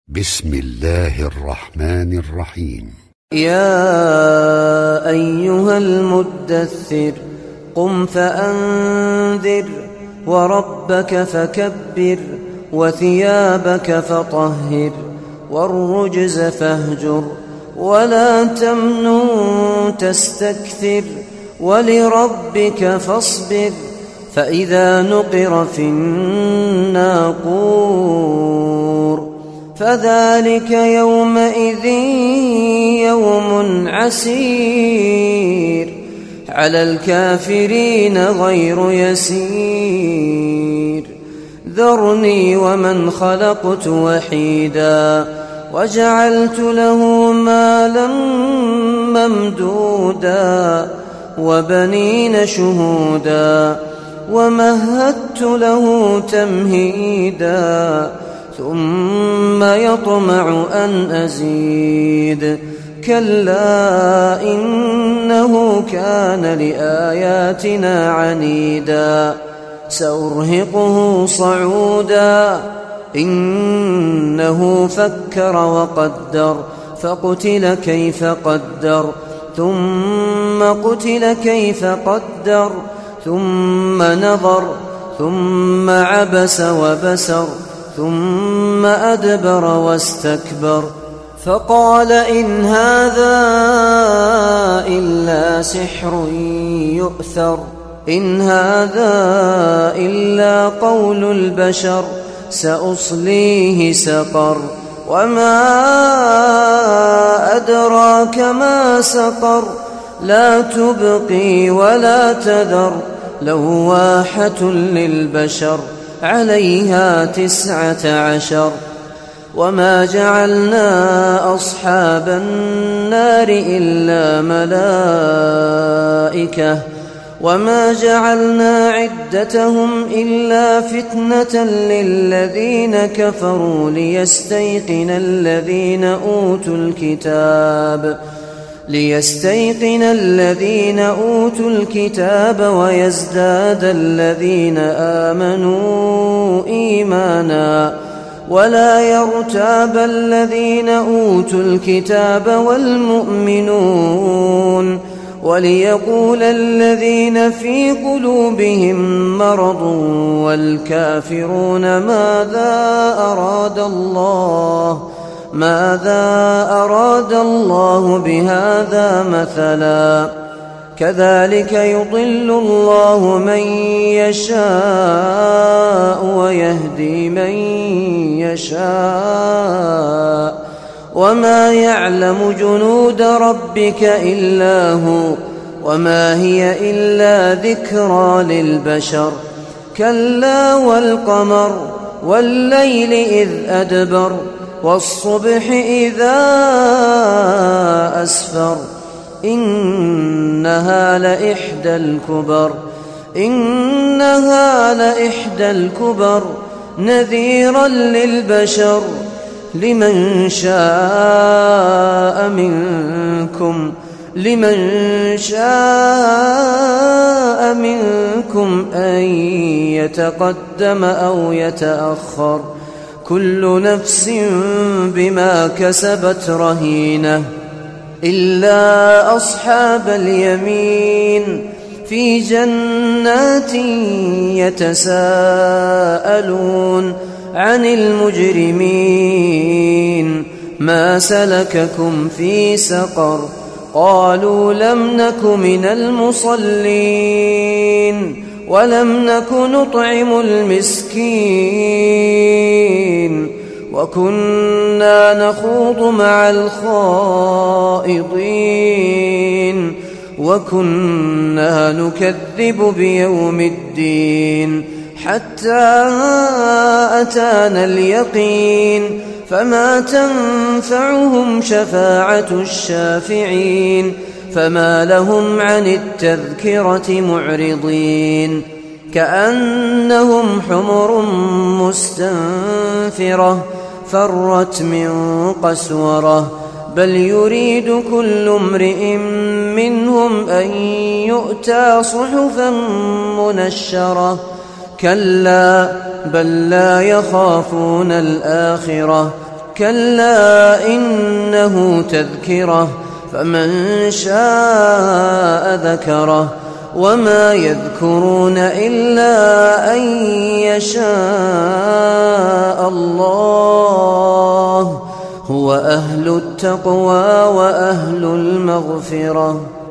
بسم الله الرحمن الرحيم. يا أيها المدثر قم فأنذر وربك فكبر وثيابك فطهر والرجز فاهجر ولا تمنن تستكثر ولربك فاصبر فإذا نقر في الناقور فذلك يومئذ يوم عسير على الكافرين غير يسير ذرني ومن خلقت وحيدا وجعلت له مالا ممدودا وبنين شهودا ومهدت له تمهيدا ثم يطمع أن أزيد كلا إنه كان لآياتنا عنيدا سأرهقه صعودا إنه فكر وقدر فقتل كيف قدر ثم قتل كيف قدر ثم نظر ثم عبس وبسر ثم أدبر واستكبر فقال إن هذا إلا سحر يؤثر إن هذا إلا قول البشر سأصليه سقر وما أدراك ما سقر لا تبقي ولا تذر لواحة للبشر عليها 19 وما جعلنا أصحاب النار إلا ملائكة وما جعلنا عدتهم إلا فتنة للذين كفروا ليستيقن الذين أوتوا الكتاب ويزداد الذين آمنوا إيمانا ولا يرتاب الذين أوتوا الكتاب والمؤمنون وليقول الذين في قلوبهم مرض والكافرون ماذا أراد الله بهذا مثلا كذلك يضل الله من يشاء ويهدي من يشاء وما يعلم جنود ربك إلا هو وما هي إلا ذكرى للبشر كلا والقمر والليل إذ أدبر والصبح إذا أسفر إنها لإحدى الكبر نذيرا للبشر لمن شاء منكم أن يتقدم أو يتأخر كل نفس بما كسبت رهينة إلا أصحاب اليمين في جنات يتساءلون عن المجرمين ما سلككم في سقر قالوا لم نك من المصلين ولم نك نطعم المسكين وكنا نخوض مع الخائضين وكنا نكذب بيوم الدين حتى أتانا اليقين فما تنفعهم شفاعة الشافعين فما لهم عن التذكرة معرضين كأنهم حمر مستنفرة فرت من قسورة بل يريد كل امرئ منهم أن يؤتى صحفا منشرة كلا بل لا يخافون الآخرة كلا إنه تذكرة فمن شاء ذكره وما يذكرون إلا أن يشاء الله هو أهل التقوى وأهل المغفرة.